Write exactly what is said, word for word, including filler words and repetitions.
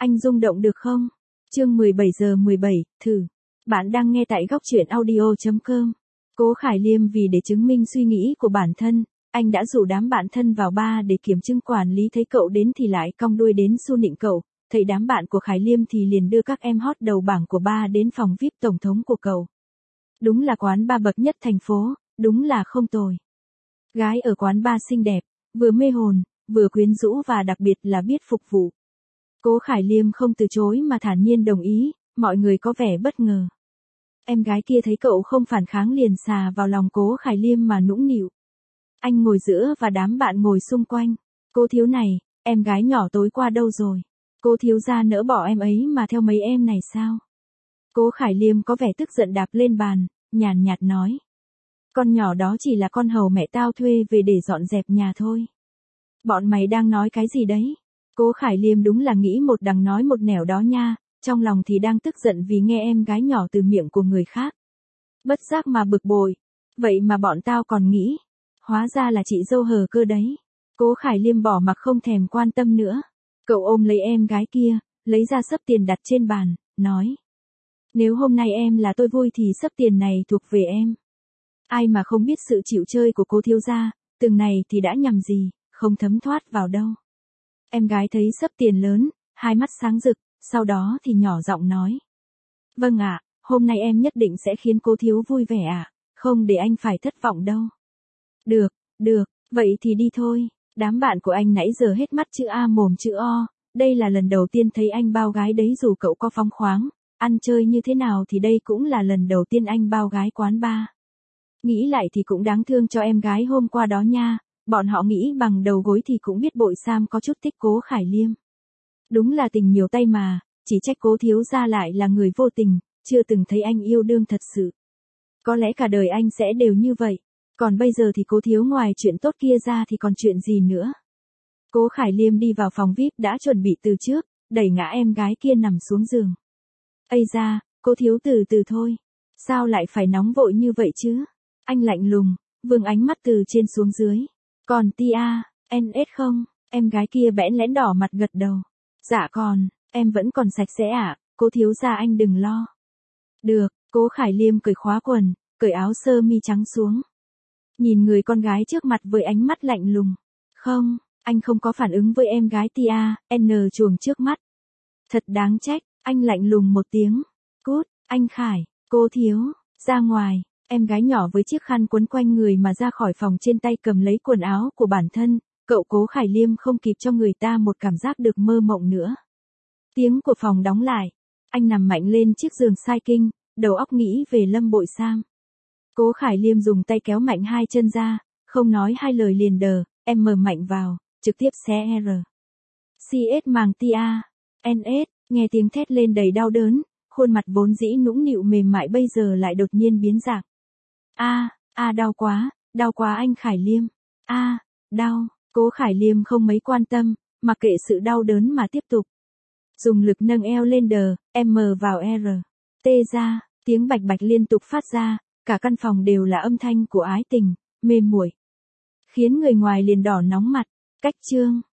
Anh rung động được không? Chương mười bảy giờ mười bảy, thử. Bạn đang nghe tại góc truyện audio chấm com. Cố Khải Liêm vì để chứng minh suy nghĩ của bản thân, anh đã rủ đám bạn thân vào bar để kiểm chứng. Quản lý thấy cậu đến thì lại cong đuôi đến xu nịnh cậu, thấy đám bạn của Khải Liêm thì liền đưa các em hot đầu bảng của bar đến phòng vi ai pi tổng thống của cậu. Đúng là quán bar bậc nhất thành phố, đúng là không tồi. Gái ở quán bar xinh đẹp, vừa mê hồn, vừa quyến rũ và đặc biệt là biết phục vụ. Cố Khải Liêm không từ chối mà thản nhiên đồng ý, mọi người có vẻ bất ngờ. Em gái kia thấy cậu không phản kháng liền xà vào lòng Cố Khải Liêm mà nũng nịu. Anh ngồi giữa và đám bạn ngồi xung quanh. Cô thiếu này, em gái nhỏ tối qua đâu rồi? Cô thiếu gia nỡ bỏ em ấy mà theo mấy em này sao? Cố Khải Liêm có vẻ tức giận đạp lên bàn, nhàn nhạt nói. Con nhỏ đó chỉ là con hầu mẹ tao thuê về để dọn dẹp nhà thôi. Bọn mày đang nói cái gì đấy? Cố Khải Liêm đúng là nghĩ một đằng nói một nẻo đó nha, trong lòng thì đang tức giận vì nghe em gái nhỏ từ miệng của người khác. Bất giác mà bực bội, vậy mà bọn tao còn nghĩ, hóa ra là chị dâu hờ cơ đấy. Cố Khải Liêm bỏ mặc không thèm quan tâm nữa. Cậu ôm lấy em gái kia, lấy ra xấp tiền đặt trên bàn, nói. Nếu hôm nay em là tôi vui thì xấp tiền này thuộc về em. Ai mà không biết sự chịu chơi của cô thiếu gia, từng này thì đã nhầm gì, không thấm thoát vào đâu. Em gái thấy xấp tiền lớn, hai mắt sáng rực, sau đó thì nhỏ giọng nói. Vâng ạ, hôm nay em nhất định sẽ khiến cô thiếu vui vẻ ạ, không để anh phải thất vọng đâu. Được, được, vậy thì đi thôi. Đám bạn của anh nãy giờ hết mắt chữ A mồm chữ O, đây là lần đầu tiên thấy anh bao gái đấy. Dù cậu có phóng khoáng, ăn chơi như thế nào thì đây cũng là lần đầu tiên anh bao gái quán bar. Nghĩ lại thì cũng đáng thương cho em gái hôm qua đó nha, bọn họ nghĩ bằng đầu gối thì cũng biết bội Sam có chút thích Cố Khải Liêm. Đúng là tình nhiều tay mà, chỉ trách Cố thiếu gia lại là người vô tình, chưa từng thấy anh yêu đương thật sự. Có lẽ cả đời anh sẽ đều như vậy, còn bây giờ thì Cố thiếu ngoài chuyện tốt kia ra thì còn chuyện gì nữa. Cố Khải Liêm đi vào phòng vi ai pi đã chuẩn bị từ trước, đẩy ngã em gái kia nằm xuống giường. Ây da, Cố thiếu từ từ thôi, sao lại phải nóng vội như vậy chứ? Anh lạnh lùng, vương ánh mắt từ trên xuống dưới. Còn tia, en ét không? Em gái kia bẽn lẽn đỏ mặt gật đầu. Dạ còn, em vẫn còn sạch sẽ ạ, à? Cố thiếu gia anh đừng lo. Được, Cố Khải Liêm cởi khóa quần, cởi áo sơ mi trắng xuống. Nhìn người con gái trước mặt với ánh mắt lạnh lùng. Không, anh không có phản ứng với em gái tia, n chuồng trước mắt. Thật đáng trách, anh lạnh lùng một tiếng. Cút, anh Khải, Cố thiếu, ra ngoài. Em gái nhỏ với chiếc khăn quấn quanh người mà ra khỏi phòng, trên tay cầm lấy quần áo của bản thân, cậu Cố Khải Liêm không kịp cho người ta một cảm giác được mơ mộng nữa. Tiếng của phòng đóng lại, anh nằm mạnh lên chiếc giường sai kinh, đầu óc nghĩ về Lâm Bội Sam. Cố Khải Liêm dùng tay kéo mạnh hai chân ra, không nói hai lời liền đờ, em mở mạnh vào, trực tiếp xé R. xê ét màng tia, en ét, nghe tiếng thét lên đầy đau đớn, khuôn mặt vốn dĩ nũng nịu mềm mại bây giờ lại đột nhiên biến dạng. A, a đau quá, đau quá anh Khải Liêm. A, đau, Cố Khải Liêm không mấy quan tâm, mặc kệ sự đau đớn mà tiếp tục. Dùng lực nâng eo lên đờ, M vào R. T ra, tiếng bạch bạch liên tục phát ra, cả căn phòng đều là âm thanh của ái tình, mê muội. Khiến người ngoài liền đỏ nóng mặt, cách chương.